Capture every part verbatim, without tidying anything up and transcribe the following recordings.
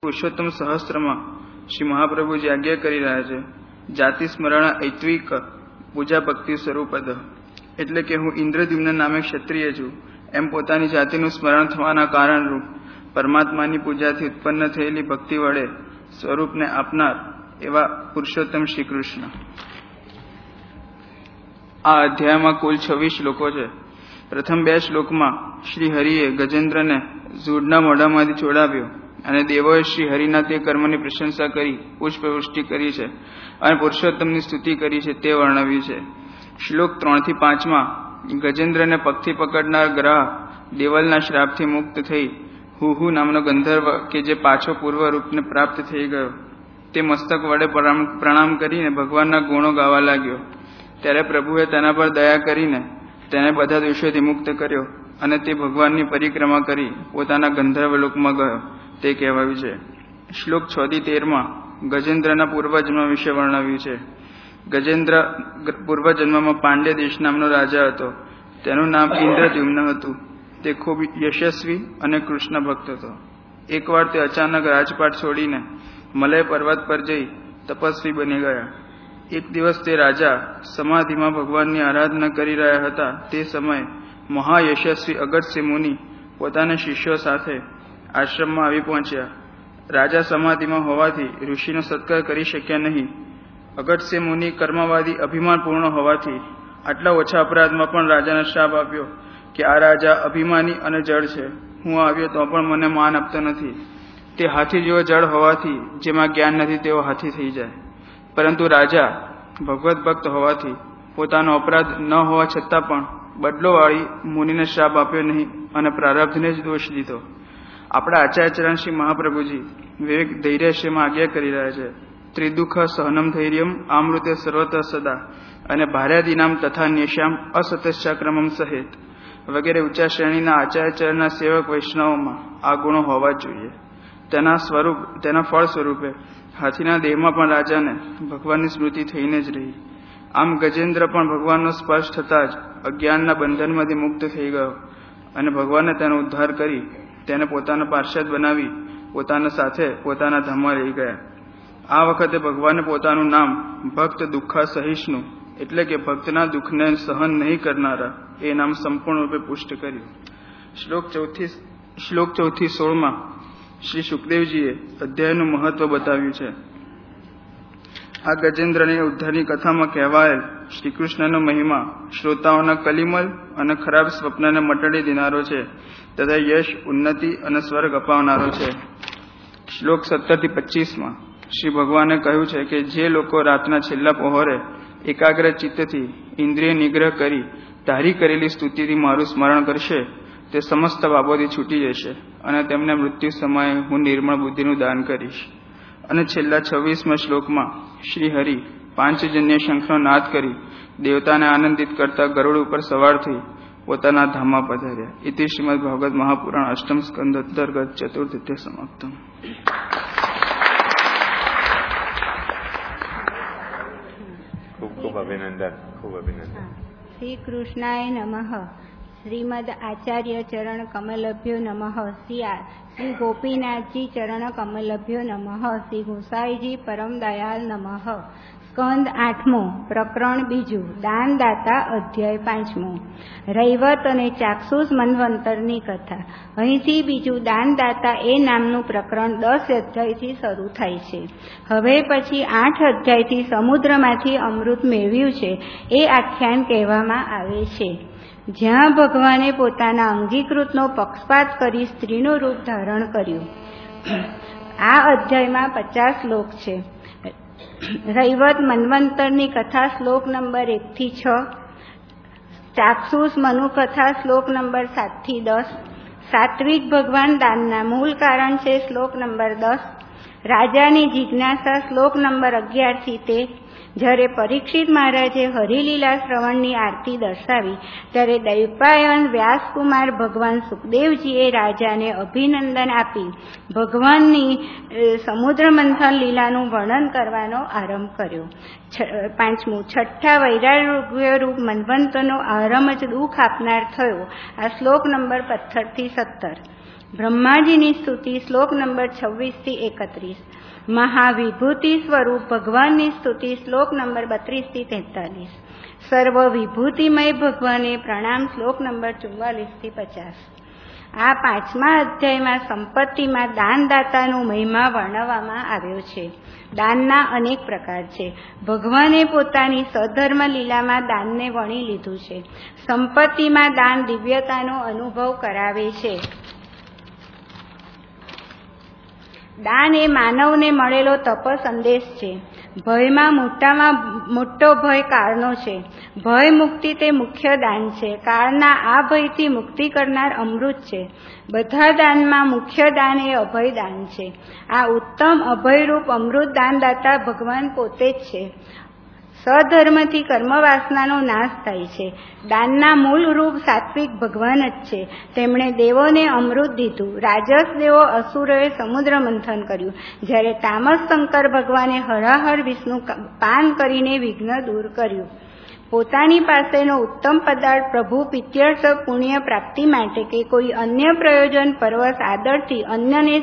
પુરુષોત્તમ સહસ્ત્રમાં શ્રી મહાપ્રભુજી આજ્ઞા કરી રહ્યા છે, જાતિ સ્મરણ ઐત્વિક પૂજા ભક્તિ સ્વરૂપદ, એટલે કે હું ઇન્દ્રદ્યુમ્ન નામે ક્ષત્રિય છું એમ પોતાની જાતિનું સ્મરણ થવાના કારણરૂપ પરમાત્માની પૂજાથી ઉત્પન્ન થયેલી ભક્તિ વડે સ્વરૂપને આપનાર એવા પુરુષોત્તમ શ્રી કૃષ્ણ. આ અધ્યાયમાં કુલ છવ્વીસ શ્લોકો છે. પ્રથમ બે શ્લોકમાં શ્રી હરિએ ગજેન્દ્રને ઝૂડના મોઢામાંથી છોડાવ્યો અને દેવોએ શ્રી હરિના તે કર્મની પ્રશંસા કરી પુષ્પવૃષ્ટિ કરી છે અને પુરુષોત્તમની સ્તુતિ કરી છે તે વર્ણવ્યું છે. શ્લોક ત્રણ થી પાંચમાં ગજેન્દ્રને પગથી પકડનાર ગ્રહ દેવલના શ્રાપથી મુક્ત થઈ હુહુ નામનો ગંધર્વ કે જે પાછો પૂર્વ રૂપને પ્રાપ્ત થઈ ગયો તે મસ્તક વડે પ્રણામ કરીને ભગવાનના ગુણો ગાવા લાગ્યો. ત્યારે પ્રભુએ તેના પર દયા કરીને તેને બધા દોષોથી મુક્ત કર્યો અને તે ભગવાનની પરિક્રમા કરી પોતાના ગંધર્વ લોકમાં ગયો તે કહેવાયું છે. શ્લોક છ થી તેરમાં ગજેન્દ્રના પૂર્વજન્મ વિશે વર્ણવ્યું છે. ગજેન્દ્ર પૂર્વજન્મમાં પાંડ્ય દેશ નામનો રાજા હતો. તેનું નામ ઇન્દ્રદ્યુમ્ન હતું. તે ખૂબ યશસ્વી અને કૃષ્ણ ભક્ત હતો. એકવાર તે અચાનક રાજપાટ છોડીને મલય પર્વત પર જઈ તપસ્વી બની ગયા. એક દિવસ તે રાજા સમાધિમાં ભગવાનની આરાધના કરી રહ્યા હતા. તે સમયે મહાયશસ્વી અગસ્ત્ય મુનિ પોતાના શિષ્યો સાથે આશ્રમમાં આવી પહોંચ્યા. રાજા સમાધિમાં હોવાથી ઋષિનો સત્કાર કરી શક્યા નહીં. અગસ્ત્ય મુનિ કર્મવાદી અભિમાનપૂર્ણ હોવાથી આટલા ઓછા અપરાધમાં પણ રાજાને શાપ આપ્યો કે આ રાજા અભિમાની અને જળ છે. હું આવ્યો તો પણ મને માન આપતો નથી. તે હાથી જેવો જળ હોવાથી જેમાં જ્ઞાન નથી તેવો હાથી થઈ જાય. પરંતુ રાજા ભગવત ભક્ત હોવાથી પોતાનો અપરાધ ન હોવા છતાં પણ બદલો વાળી મુનિને શાપ આપ્યો નહીં અને પ્રારબ્ધને જ દોષ દીધો. આપણા આચાર્યચરણ શ્રી મહાપ્રભુજી વિવેક ધૈર્યશ્રીમાં આજ્ઞા કરી રહ્યા છે, ત્રિદુઃખ સહનમ ધૈર્યમ આમૃતે સર્વતઃ સદા અને ભાર્યાદિનામ તથા ન્યશ્યામ અસતશ્ચાક્રમમ સહિત વગેરે ઊંચા શ્રેણીના આચાર્યચરણના સેવક વૈષ્ણવોમાં આ ગુણો હોવા જ જોઈએ. તેના સ્વરૂપ તેના ફળ સ્વરૂપે હાથીના દેહમાં પણ રાજાને ભગવાનની સ્મૃતિ થઈને જ રહી. આમ ગજેન્દ્ર પણ ભગવાનનો સ્પર્શ થતાં જ અજ્ઞાનના બંધનમાંથી મુક્ત થઈ ગયો અને ભગવાને તેનો ઉદ્ધાર કરી તેને પોતાના પાર્ષદ બનાવી પોતાના સાથે પોતાના ધામમાં લઈ ગયા. આ વખતે ભગવાને પોતાનું નામ ભક્ત દુઃખા સહિષ્ણુ એટલે કે ભક્તના દુઃખને સહન નહીં કરનારા એ નામ સંપૂર્ણ રૂપે પુષ્ટ કર્યું. શ્લોક ચૌથી શ્લોક ચૌથી સોળમાં શ્રી સુખદેવજીએ અધ્યાયનું મહત્વ બતાવ્યું છે. આ ગજેન્દ્રની ઉદ્ધારની કથામાં કહેવાયેલ શ્રી કૃષ્ણનો મહિમા શ્રોતાઓના કલિમલ અને ખરાબ સ્વપ્નને મટાડી દેનારો છે તથા યશ ઉન્નતિ અને સ્વર્ગ અપાવનારો છે. શ્લોક સત્તર થી પચીસમાં શ્રી ભગવાને કહ્યું છે કે જે લોકો રાતના છેલ્લા પહોરે એકાગ્ર ચિત્તથી ઇન્દ્રિય નિગ્રહ કરી ધારી કરેલી સ્તુતિથી મારું સ્મરણ કરશે તે સમસ્ત બાબતોથી છૂટી જશે અને તેમને મૃત્યુ સમયે હું નિર્મળ બુદ્ધિનું દાન કરીશ. અને છેલ્લા છવ્વીસમાં શ્લોકમાં શ્રી હરિ પાંચજન્ય શંખનો નાદ કરી દેવતાને આનંદિત કરતા ગરુડ ઉપર સવાર થઈ પોતાના ધામમાં પધાર્યા. ઇતિ શ્રીમદ ભાગવત મહાપુરાણ અષ્ટમ સ્કંદ અંતર્ગત ચતુર્થ અધ્યાય સમાપ્તમ. ખૂબ ખૂબ અભિનંદન. ખૂબ અભિનંદન. શ્રી કૃષ્ણાય નમઃ. શ્રીમદ આચાર્ય ચરણ કમલભ્યો નમઃ. શ્રી શ્રી ગોપીનાથજી ચરણ કમલભ્યો નમઃ. શ્રી ગોસાઈજી પરમ દયાલ નમઃ. સ્કંદ આઠમો, પ્રકરણ બીજું, દાનદાતા, અધ્યાય પાંચમો. રૈવત અને ચાક્ષુષ મન્વંતરની કથા. અહીંથી બીજું દાનદાતા એ નામનું પ્રકરણ દસ અધ્યાયથી શરૂ થાય છે. હવે પછી આઠ અધ્યાયથી સમુદ્રમાંથી અમૃત મેળવ્યું છે એ આખ્યાન કહેવામાં આવે છે. જ્યાં ભગવાને પોતાના અંગીકૃતનો પક્ષપાત કરી સ્ત્રીનું રૂપ ધારણ કર્યું. આ અધ્યાયમાં પચાસ શ્લોક છે. રૈવત મન્વંતરની કથા શ્લોક નંબર એક થી છ, ચાક્ષુષ મનુ કથા શ્લોક નંબર સાત થી દસ, સાત્વિક ભગવાન દાનના મૂળ કારણ છે શ્લોક નંબર દસ, રાજાની જિજ્ઞાસા શ્લોક નંબર અગિયાર થી તેર. જ્યારે પરીક્ષિત મહારાજે હરિલીલા શ્રવણની આરતી દર્શાવી ત્યારે દૈપાયન વ્યાસકુમાર ભગવાન સુખદેવજીએ રાજાને અભિનંદન આપી ભગવાનની સમુદ્ર મંથન લીલાનું વર્ણન કરવાનો આરંભ કર્યો. પાંચમું, છઠ્ઠા વૈરાગ્ય રૂપ મન્વંતરનો આરંભ જ દુઃખ આપનાર થયો. આ શ્લોક નંબર પંદર થી સત્તર. બ્રહ્માજીની સ્તુતિ શ્લોક નંબર છવ્વીસ થી એકત્રીસ. મહાવિભૂતિ સ્વરૂપ ભગવાનની સ્તુતિ શ્લોક નંબર બત્રીસ થી તેતાલીસ. સર્વ વિભૂતિમય ભગવાને પ્રણામ શ્લોક નંબર ચુમ્માલીસ થી પચાસ. આ પાંચમા અધ્યાયમાં સંપત્તિમાં દાનદાતાનો મહિમા વર્ણવવામાં આવ્યો છે. દાનના અનેક પ્રકાર છે. ભગવાને પોતાની સધર્મ લીલામાં દાનને વણી લીધું છે. સંપત્તિમાં દાન દિવ્યતાનો અનુભવ કરાવે છે. દાન એ માનવને મળેલો તપ સંદેશ છે. ભયમાં મોટામાં મોટો ભય કાળનો છે. ભય મુક્તિ તે મુખ્ય દાન છે. કાળના આ ભયથી મુક્તિ કરનાર અમૃત છે. બધા દાનમાં મુખ્ય દાન એ અભય દાન છે. આ ઉત્તમ અભયરૂપ અમૃત દાનદાતા ભગવાન પોતે જ છે. સધર્મથી કર્મવાસનાનો નાશ થાય છે. દાનના મૂળ રૂપ સાત્વિક ભગવાન જ છે. તેમણે દેવોને અમૃત દીધું. રાજસ દેવો અસુરોએ સમુદ્ર મંથન કર્યું, જ્યારે તામસ શંકર ભગવાને હરાહર વિષ્ણુ પાન કરીને વિઘ્ન દૂર કર્યું. પોતાની પાસેનો ઉત્તમ પદાર્થ પ્રભુ પિત્યર્થ પુણ્ય પ્રાપ્તિ માટે કે કોઈ અન્ય પ્રયોજન પરવશ આદરથી અન્યને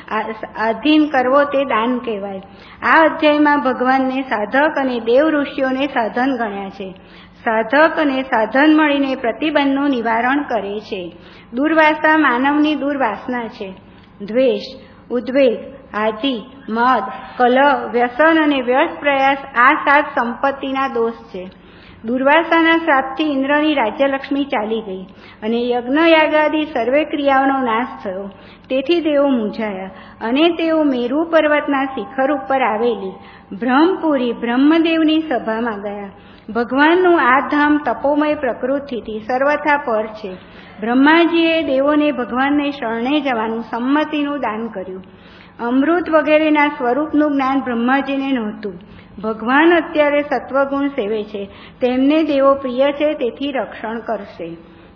આધીન કરવો તે દાન કહેવાય. આ અધ્યાયમાં ભગવાનને સાધક અને દેવ ઋષિઓને સાધન ગણ્યા છે. સાધક અને સાધન મળીને પ્રતિબંધનું નિવારણ કરે છે. દુર્વાસા માનવની દુર્વાસના છે. દ્વેષ, ઉદ્વેગ, આધિ, મદ, કલહ, વ્યસન અને વ્યર્થ પ્રયાસ આ સાત સંપત્તિના દોષ છે. દુર્વાસાના શ્રાપથી ઇન્દ્રની રાજ્યલક્ષ્મી ચાલી ગઈ અને યજ્ઞ યાગાદી સર્વે ક્રિયાઓનો નાશ થયો. તેથી તેઓ મૂંઝાયા અને તેઓ મેરુ પર્વતના શિખર ઉપર આવેલી બ્રહ્મપુરી બ્રહ્મદેવની સભામાં ગયા. ભગવાનનું આ ધામ તપોમય પ્રકૃતિથી સર્વથા પર છે. બ્રહ્માજીએ દેવોને ભગવાનને શરણે જવાનું સંમતિનું દાન કર્યું. અમૃત વગેરેના સ્વરૂપનું જ્ઞાન બ્રહ્માજીને નહોતું. ભગવાન અત્યારે સત્વગુણ સેવે છે. તેમને દેવો પ્રિય છે, તેથી રક્ષણ કરશે.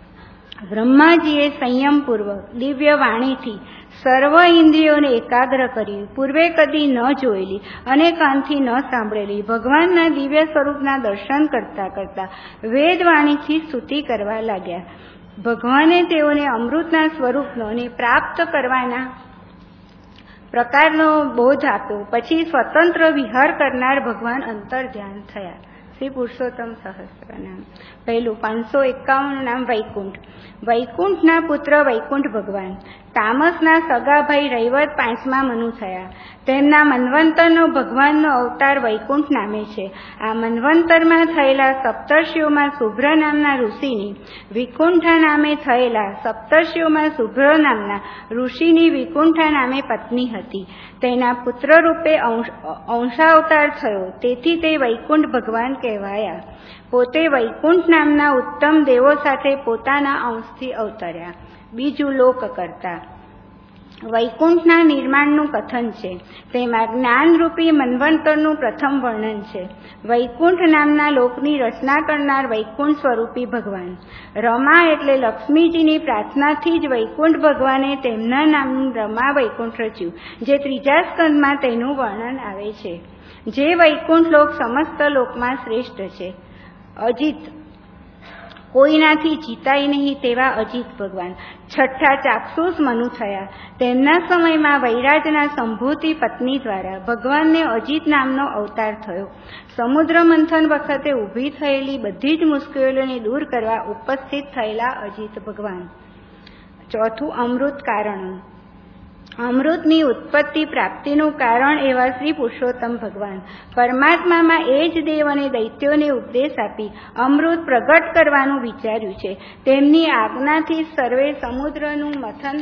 બ્રહ્માજીએ સંયમપૂર્વક દિવ્ય વાણીથી સર્વ ઇન્દ્રિયોને એકાગ્ર કરી પૂર્વે કદી ન જોયેલી અને કાનથી ન સાંભળેલી ભગવાનના દિવ્ય સ્વરૂપના દર્શન કરતા કરતા વેદવાણીથી સ્તુતિ કરવા લાગ્યા. ભગવાને તેઓને અમૃતના સ્વરૂપનો અને પ્રાપ્ત કરવાના પ્રકારનો બોધ આપ્યો. પછી સ્વતંત્ર વિહાર કરનાર ભગવાન અંતર ધ્યાન થયા. શ્રી પુરુષોત્તમ સહસ્ત્ર નામ. પહેલું પાંચસો એકાવન નામ વૈકુંઠ. વૈકુંઠના પુત્ર વૈકુંઠ ભગવાન. તામસના સગાભાઈ રૈવત પાંચમા મનુ થયા. તેમના મન્વંતરનો ભગવાનનો અવતાર વૈકુંઠ નામે છે. આ મન્વંતરમાં થયેલા સપ્તર્ષિઓમાં શુભ્ર નામના ઋષિની વિકુંઠા નામે થયેલા સપ્તર્ષિઓમાં શુભ્ર નામના ઋષિની વિકુંઠા નામે પત્ની હતી. તેના પુત્ર રૂપે અંશાવતાર થયો, તેથી તે વૈકુંઠ ભગવાન કહેવાયા. પોતે વૈકુંઠ નામના ઉત્તમ દેવો સાથે પોતાના અંશથી અવતર્યા. બીજું લોક કરતા. વૈકુંઠના નિર્માણનું કથન છે. તેમાં જ્ઞાનરૂપી મન્વંતરનું પ્રથમ વર્ણન છે. વૈકુંઠ નામના લોકની રચના કરનાર વૈકુંઠ સ્વરૂપી ભગવાન. રમા એટલે લક્ષ્મીજીની પ્રાર્થનાથી જ વૈકુંઠ ભગવાને તેમના નામનું રમા વૈકુંઠ રચ્યું, જે ત્રીજા સ્કંદમાં તેનું વર્ણન આવે છે. જે વૈકુંઠ લોક સમસ્ત લોકમાં શ્રેષ્ઠ છે. અજીત, કોઈનાથી જીતાય નહીં તેવા અજીત ભગવાન. છઠ્ઠા ચાક્ષુષ મનુ થયા. તેમના સમયમાં વૈરાજના સંભૂતિ પત્ની દ્વારા ભગવાનને અજીત નામનો અવતાર થયો. સમુદ્ર મંથન વખતે ઊભી થયેલી બધી જ મુશ્કેલીઓને દૂર કરવા ઉપસ્થિત થયેલા અજીત ભગવાન. ચોથું અમૃત કારણ. અમૃતની ઉત્પત્તિ પ્રાપ્તિનું કારણ એવા શ્રી પુરુષોત્તમ ભગવાન. પરમાત્મામાં એ જ દેવ અને દૈત્યોને ઉપદેશ આપી અમૃત પ્રગટ કરવાનું વિચાર્યું છે. તેમની આજ્ઞાથી સર્વે સમુદ્રનું મથન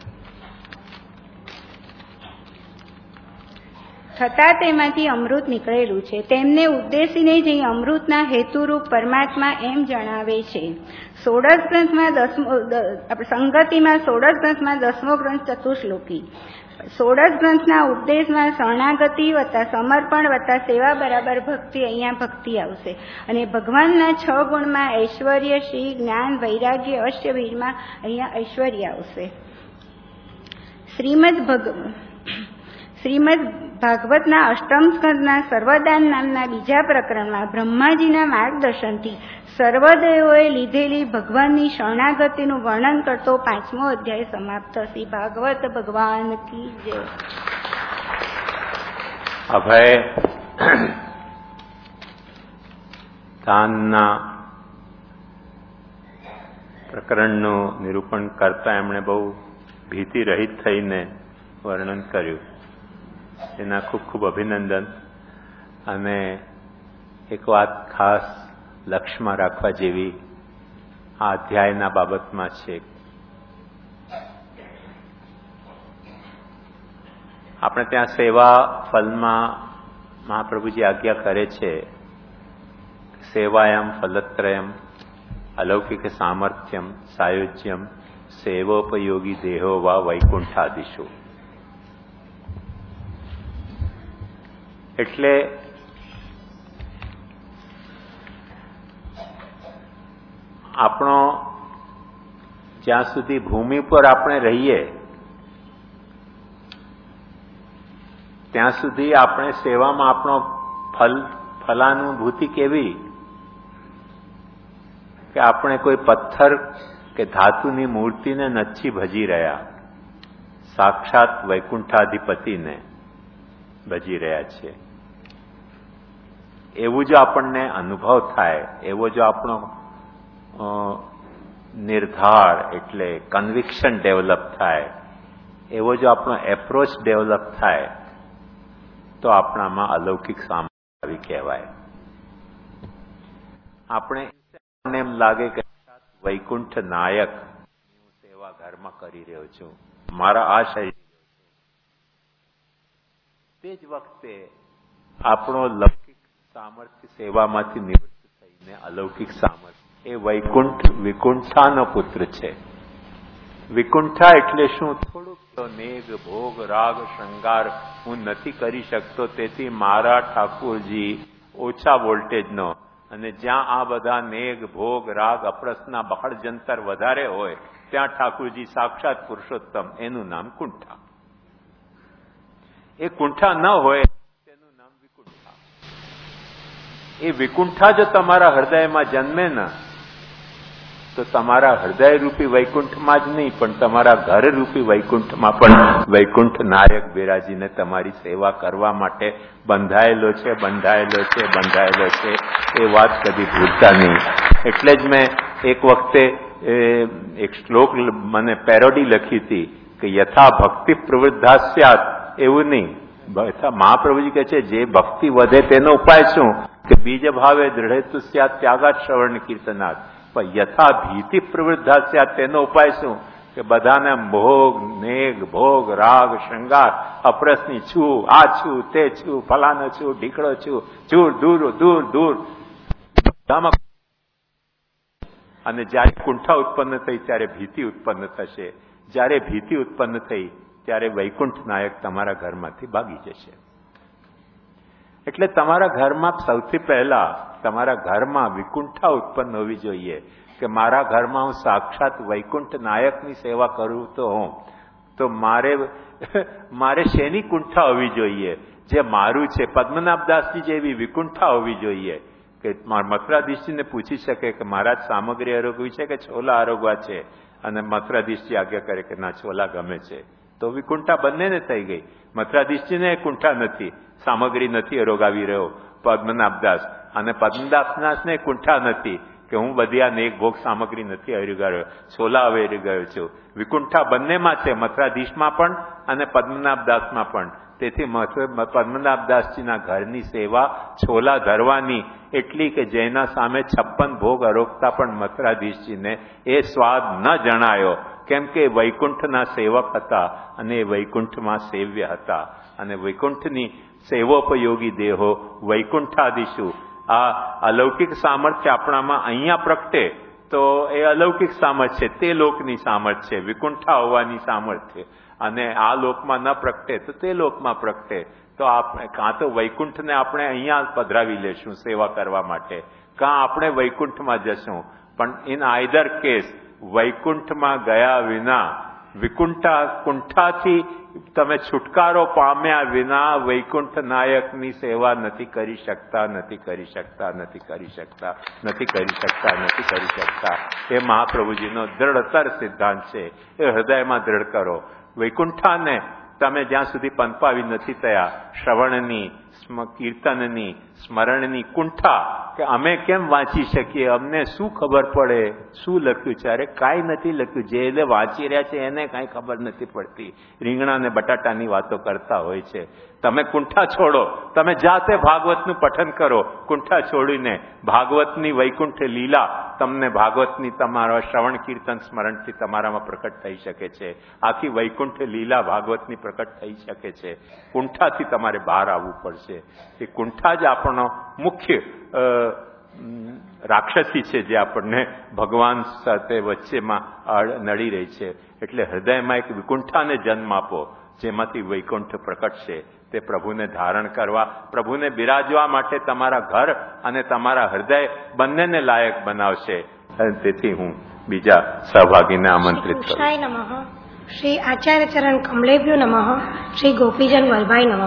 થતાં તેમાંથી અમૃત નીકળેલું છે. તેમને ઉદ્દેશીને જે અમૃતના હેતુરૂપ પરમાત્મા એમ જણાવે છે. સોળસ ગ્રંથમાં દસમો સંગતિમાં સોળસ ગ્રંથમાં દસમો ગ્રંથ ચતુશ્લોકી. સોળસ ગ્રંથના ઉપદેશમાં શરણાગતિ વત્તા સમર્પણ વત્તા સેવા બરાબર ભક્તિ, અહીંયા ભક્તિ આવશે. અને ભગવાનના છ ગુણમાં ઐશ્વર્ય, શ્રી, જ્ઞાન, વૈરાગ્ય, અષ્ટવીરમાં અહીંયા ઐશ્વર્ય આવશે. શ્રીમદ ભગ શ્રીમદ ભાગવતના અષ્ટમ સ્કંદના સર્વદાન નામના બીજા પ્રકરણમાં બ્રહ્માજીના માર્ગદર્શનથી સર્વદેવોએ લીધેલી ભગવાનની શરણાગતિનું વર્ણન કરતો પાંચમો અધ્યાય સમાપ્ત. શ્રી ભાગવત ભગવાન કી જય. અભય દાનના પ્રકરણનું નિરૂપણ કરતા એમણે બહુ ભીતિ રહિત થઈને વર્ણન કર્યું. એના ખૂબ ખૂબ અભિનંદન. અને એક વાત ખાસ લક્ષ્યમાં રાખવા જેવી આ અધ્યાયના બાબતમાં છે. આપણે ત્યાં સેવા ફલમાં મહાપ્રભુજી આજ્ઞા કરે છે, સેવાયમ ફલત્રયમ અલૌકિક સામર્થ્યમ સાયુજ્યમ સેવોપયોગી દેહો વા વૈકુંઠાદિશુ. એટલે આપણો જ્યાં સુધી ભૂમિ પર આપણે રહીએ ત્યાં સુધી આપણે સેવામાં આપણો ફલ ફલાનુભૂતિ કેવી કે આપણે કોઈ પથ્થર કે ધાતુની મૂર્તિને નથી ભજી રહ્યા, સાક્ષાત વૈકુંઠાધિપતિને ભજી રહ્યા છીએ. એવું જો આપણને અનુભવ થાય, એવો જો આપણો નિર્ધાર એટલે કન્વિક્શન ડેવલપ થાય, એવો જો આપણો એપ્રોચ ડેવલપ થાય તો આપણામાં અલૌકિક સામર્થ્ય આવી કહેવાય. આપણે એમ લાગે કે વૈકુંઠ નાયક હું સેવા ઘરમાં કરી રહ્યો છું, મારા આ શરીર, તે જ વખતે આપણો લૌકિક સામર્થ્ય સેવામાંથી નિવૃત્ત થઈને અલૌકિક સામર્થ્ય એ વૈકુંઠ વિકુંઠાનો પુત્ર છે. વિકુંઠા એટલે શું? થોડુંક મેઘ ભોગ રાગ શૃંગાર હું નથી કરી શકતો, તેથી મારા ઠાકુરજી ઓછા વોલ્ટેજનો, અને જ્યાં આ બધા મેઘ ભોગ રાગ અપ્રસના બહળ જંતર વધારે હોય ત્યાં ઠાકુરજી સાક્ષાત પુરુષોત્તમ, એનું નામ કુંઠા. એ કુંઠા ન હોય તેનું નામ વિકુંઠા. એ વિકુંઠા જો તમારા હૃદયમાં જન્મે ન તો તમારા હૃદય રૂપી વૈકુંઠમાં જ નહીં પણ તમારા ઘર રૂપી વૈકુંઠમાં પણ વૈકુંઠ નાયક બિરાજીને તમારી સેવા કરવા માટે બંધાયેલો છે બંધાયેલો છે બંધાયેલો છે. એ વાત કદી ભૂલતા નહીં. એટલે જ મેં એક વખતે એક શ્લોક મને પેરોડી લખી હતી કે યથા ભક્તિ પ્રવૃદ્ધાસ્યાત, એવું નહીં. મહાપ્રભુજી કહે છે જે ભક્તિ વધે તેનો ઉપાય શું કે બીજ ભાવે દૃઢેતુ સ્યાત ત્યાગાત શ્રવણ કીર્તનાથ. પણ યથા ભીતિ પ્રવૃદ્ધાસ્યાત તેનો ઉપાય શું કે બધાને ભોગ મેઘ ભોગ રાગ શૃંગાર અપરસની છું, આ છું, તે છું, ફલાનો છું, ઢીકડો છું, દૂર દૂર દૂર દૂર. અને જયારે કુંઠા ઉત્પન્ન થઈ ત્યારે ભીતિ ઉત્પન્ન થશે. જયારે ભીતિ ઉત્પન્ન થઈ ત્યારે વૈકુંઠ નાયક તમારા ઘરમાંથી ભાગી જશે. એટલે તમારા ઘરમાં સૌથી પહેલા તમારા ઘરમાં વિકુંઠા ઉત્પન્ન હોવી જોઈએ કે મારા ઘરમાં હું સાક્ષાત વૈકુંઠ નાયકની સેવા કરું તો હું તો મારે મારે શેની કુંઠા હોવી જોઈએ જે મારું છે. પદ્મનાભદાસજી જેવી વિકુંઠા હોવી જોઈએ કે મથુરાધીશજીને પૂછી શકે કે મહારાજ સામગ્રી આરોગવી છે કે છોલા આરોગવા છે, અને મથુરાધીશજી આજ્ઞા કરે કે ના છોલા ગમે છે, તો વિકુંઠા બંનેને થઈ ગઈ. મથુરાધીશજીને કુંઠા નથી, સામગ્રી નથી આરોગાવી રહ્યો પદ્મનાભદાસ, અને પદ્મનાભદાસને કુંઠા નથી કે હું બધી આ નેક ભોગ સામગ્રી નથી હરી ગયો, છોલા હવે હરી ગયો છું. વિકુંઠા બંનેમાં છે, મથુરાધીશમાં પણ અને પદ્મનાભદાસમાં પણ. તેથી પદ્મનાભદાસજીના ઘરની સેવા છોલા ધરવાની એટલી કે જેના સામે છપ્પન ભોગ અરોગતા પણ મથુરાધીશજીને એ સ્વાદ ન જણાયો, કેમ કે વૈકુંઠના સેવક હતા અને એ વૈકુંઠમાં સેવ્ય હતા. અને વૈકુંઠની સેવોપયોગી દેહો વૈકુંઠાદિશુ. આ અલૌકિક સામર્થ્ય આપણામાં અહીંયા પ્રગટે તો એ અલૌકિક સામર્થ્ય, તે લોકની સામર્થ્ય, વિકુંઠા હોવાની સામર્થ્ય. અને આ લોકમાં ન પ્રગટે તો તે લોકમાં પ્રગટે. તો આપણે કાં તો વૈકુંઠને આપણે અહીંયા પધરાવી લેશું સેવા કરવા માટે, કાં આપણે વૈકુંઠમાં જશું. પણ ઇન આઈધર કેસ વૈકુંઠમાં ગયા વિના વિકુંઠા કુંઠાથી તમે છુટકારો પામ્યા વિના વૈકુંઠ નાયકની સેવા નથી કરી શકતા નથી કરી શકતા નથી કરી શકતા નથી કરી શકતા નથી કરી શકતા એ મહાપ્રભુજીનો દ્રઢતર સિદ્ધાંત છે. એ હૃદયમાં દ્રઢ કરો. વૈકુંઠાને તમે જ્યાં સુધી પંપાવી નથી થયા શ્રવણની, કીર્તનની, સ્મરણની કુંઠા કે અમે કેમ વાંચી શકીએ, અમને શું ખબર પડે, શું લખ્યું છે? અરે કાંઈ નથી લખ્યું. જે એટલે વાંચી રહ્યા છે એને કાંઈ ખબર નથી પડતી. રીંગણા અને બટાટાની વાતો કરતા હોય છે. તમે કુંઠા છોડો, તમે જાતે ભાગવતનું પઠન કરો. કુંઠા છોડીને ભાગવતની વૈકુંઠ લીલા તમને ભાગવતની તમારા શ્રવણ કીર્તન સ્મરણથી તમારામાં પ્રકટ થઈ શકે છે. આખી વૈકુંઠ લીલા ભાગવતની પ્રકટ થઈ શકે છે. કુંઠાથી તમારે બહાર આવવું પડશે. એ કુંઠા જ આપણો મુખ્ય રાક્ષસી છે, જે આપણને ભગવાન સાથે વચ્ચેમાં નડી રહી છે. એટલે હૃદયમાં એક વિકુંઠાને જન્મ આપો, જેમાંથી વૈકુંઠ પ્રકટ છે. તે પ્રભુને ધારણ કરવા, પ્રભુને બિરાજવા માટે તમારા ઘર અને તમારા હૃદય બંનેને લાયક બનાવશે. અને તેથી હું બીજા સહભાગીને આમંત્રિત કરું. શ્રી આચાર્ય ચરણ કમલેભ્યો નમઃ. શ્રી ગોપીજન વલ્ભાઈ નમઃ.